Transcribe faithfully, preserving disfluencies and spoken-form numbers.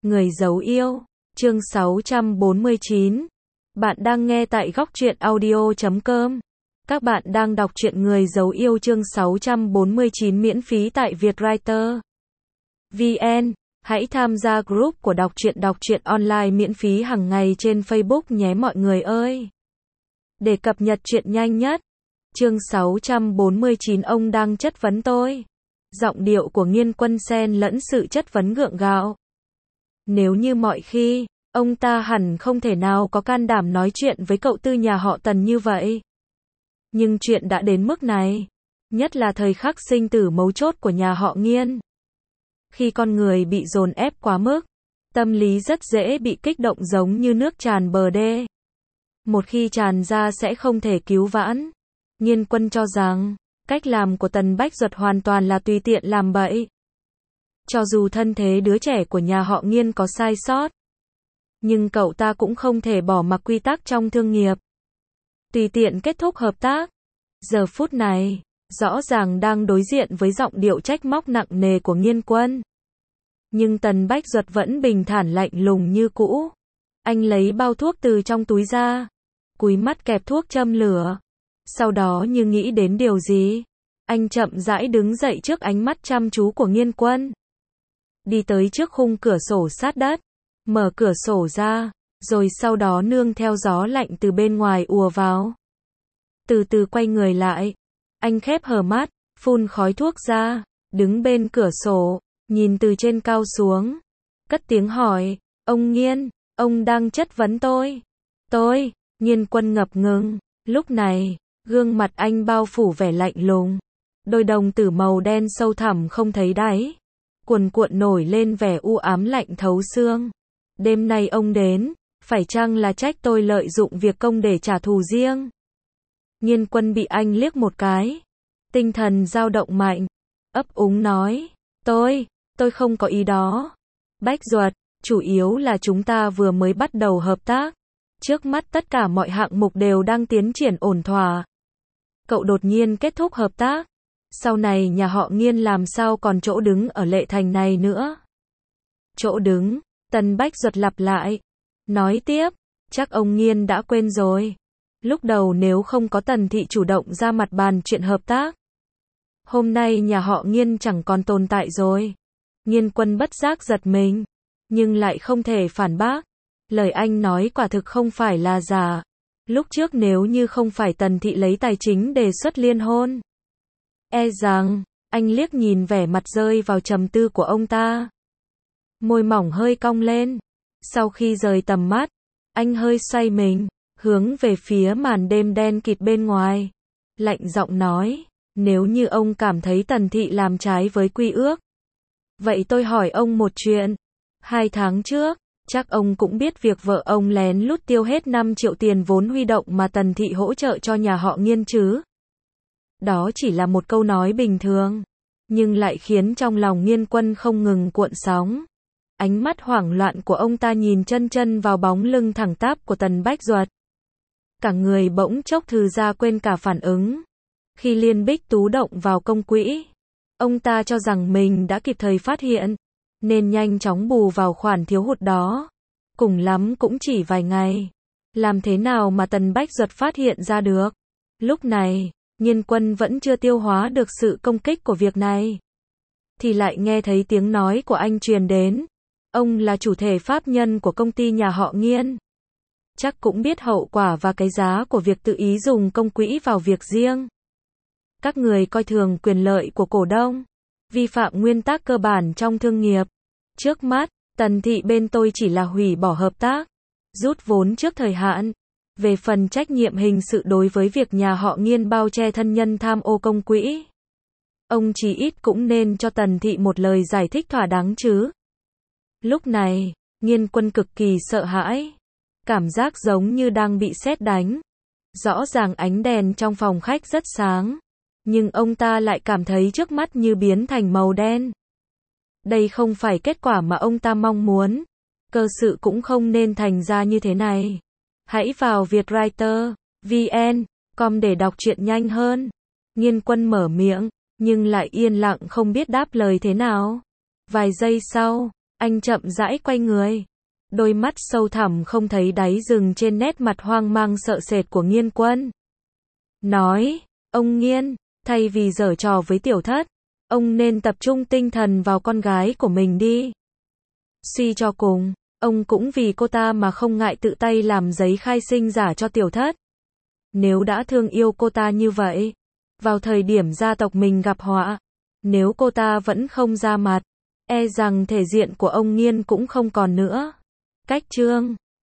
Người giấu yêu, chương sáu trăm bốn mươi chín. Bạn đang nghe tại góc truyện audio chấm com. Các bạn đang đọc truyện Người giấu yêu chương sáu trăm bốn mươi chín miễn phí tại Vietwriter vê en. Hãy tham gia group của đọc truyện đọc truyện online miễn phí hàng ngày trên Facebook nhé mọi người ơi. Để cập nhật truyện nhanh nhất. Chương sáu trăm bốn mươi chín ông đang chất vấn tôi. Giọng điệu của Nghiên Quân xen lẫn sự chất vấn gượng gạo. Nếu như mọi khi, ông ta hẳn không thể nào có can đảm nói chuyện với cậu tư nhà họ Tần như vậy. Nhưng chuyện đã đến mức này, nhất là thời khắc sinh tử mấu chốt của nhà họ Nghiên. Khi con người bị dồn ép quá mức, tâm lý rất dễ bị kích động giống như nước tràn bờ đê. Một khi tràn ra sẽ không thể cứu vãn. Nghiên Quân cho rằng, cách làm của Tần Bách Duật hoàn toàn là tùy tiện làm bậy. Cho dù thân thế đứa trẻ của nhà họ Nghiên có sai sót, nhưng cậu ta cũng không thể bỏ mặc quy tắc trong thương nghiệp. Tùy tiện kết thúc hợp tác. Giờ phút này, rõ ràng đang đối diện với giọng điệu trách móc nặng nề của Nghiên Quân. Nhưng Tần Bách Duật vẫn bình thản lạnh lùng như cũ. Anh lấy bao thuốc từ trong túi ra, cúi mắt kẹp thuốc châm lửa. Sau đó như nghĩ đến điều gì, anh chậm rãi đứng dậy trước ánh mắt chăm chú của Nghiên Quân. Đi tới trước khung cửa sổ sát đất, mở cửa sổ ra, rồi sau đó nương theo gió lạnh từ bên ngoài ùa vào. Từ từ quay người lại, anh khép hờ mắt, phun khói thuốc ra, đứng bên cửa sổ, nhìn từ trên cao xuống, cất tiếng hỏi, ông Nghiên, ông đang chất vấn tôi. Tôi, Nghiên Quân ngập ngừng, lúc này, gương mặt anh bao phủ vẻ lạnh lùng. Đôi đồng tử màu đen sâu thẳm không thấy đáy, cuồn cuộn nổi lên vẻ u ám lạnh thấu xương. Đêm nay ông đến, phải chăng là trách tôi lợi dụng việc công để trả thù riêng? Nghiên Quân bị anh liếc một cái, tinh thần dao động mạnh, ấp úng nói, tôi, tôi không có ý đó. Bách Duật, chủ yếu là chúng ta vừa mới bắt đầu hợp tác. Trước mắt tất cả mọi hạng mục đều đang tiến triển ổn thỏa. Cậu đột nhiên kết thúc hợp tác. Sau này nhà họ Nghiên làm sao còn chỗ đứng ở Lệ Thành này nữa? Chỗ đứng, Tần Bách Duật lặp lại. Nói tiếp, chắc ông Nghiên đã quên rồi. Lúc đầu nếu không có Tần Thị chủ động ra mặt bàn chuyện hợp tác, hôm nay nhà họ Nghiên chẳng còn tồn tại rồi. Nghiên Quân bất giác giật mình, nhưng lại không thể phản bác. Lời anh nói quả thực không phải là giả. Lúc trước nếu như không phải Tần Thị lấy tài chính đề xuất liên hôn, e rằng, anh liếc nhìn vẻ mặt rơi vào trầm tư của ông ta. Môi mỏng hơi cong lên. Sau khi rời tầm mắt, anh hơi xoay mình, hướng về phía màn đêm đen kịt bên ngoài. Lạnh giọng nói, nếu như ông cảm thấy Tần Thị làm trái với quy ước, vậy tôi hỏi ông một chuyện. Hai tháng trước, chắc ông cũng biết việc vợ ông lén lút tiêu hết năm triệu tiền vốn huy động mà Tần Thị hỗ trợ cho nhà họ Nghiên chứ. Đó chỉ là một câu nói bình thường, nhưng lại khiến trong lòng Nghiên Quân không ngừng cuộn sóng. Ánh mắt hoảng loạn của ông ta nhìn chân chân vào bóng lưng thẳng tắp của Tần Bách Duật. Cả người bỗng chốc thư ra quên cả phản ứng. Khi Liên Bích Tú động vào công quỹ, ông ta cho rằng mình đã kịp thời phát hiện, nên nhanh chóng bù vào khoản thiếu hụt đó. Cùng lắm cũng chỉ vài ngày. Làm thế nào mà Tần Bách Duật phát hiện ra được? Lúc này, Nghiên Quân vẫn chưa tiêu hóa được sự công kích của việc này, thì lại nghe thấy tiếng nói của anh truyền đến. Ông là chủ thể pháp nhân của công ty nhà họ Nghiên, chắc cũng biết hậu quả và cái giá của việc tự ý dùng công quỹ vào việc riêng. Các người coi thường quyền lợi của cổ đông, vi phạm nguyên tắc cơ bản trong thương nghiệp. Trước mắt, Tần Thị bên tôi chỉ là hủy bỏ hợp tác, rút vốn trước thời hạn. Về phần trách nhiệm hình sự đối với việc nhà họ Nghiên bao che thân nhân tham ô công quỹ, ông chí ít cũng nên cho Tần Thị một lời giải thích thỏa đáng chứ. Lúc này, Nghiên Quân cực kỳ sợ hãi, cảm giác giống như đang bị sét đánh. Rõ ràng ánh đèn trong phòng khách rất sáng, nhưng ông ta lại cảm thấy trước mắt như biến thành màu đen. Đây không phải kết quả mà ông ta mong muốn. Cơ sự cũng không nên thành ra như thế này. Hãy vào Vietwriter vê en com để đọc truyện nhanh hơn. Nghiên Quân mở miệng, nhưng lại yên lặng không biết đáp lời thế nào. Vài giây sau, Anh chậm rãi quay người. Đôi mắt sâu thẳm không thấy đáy dừng trên nét mặt hoang mang sợ sệt của Nghiên Quân. Nói, ông Nghiên, thay vì giở trò với tiểu thất, ông nên tập trung tinh thần vào con gái của mình đi. Suy cho cùng, ông cũng vì cô ta mà không ngại tự tay làm giấy khai sinh giả cho tiểu thất. Nếu đã thương yêu cô ta như vậy, vào thời điểm gia tộc mình gặp họa, nếu cô ta vẫn không ra mặt, e rằng thể diện của ông Nghiên cũng không còn nữa. Cách chương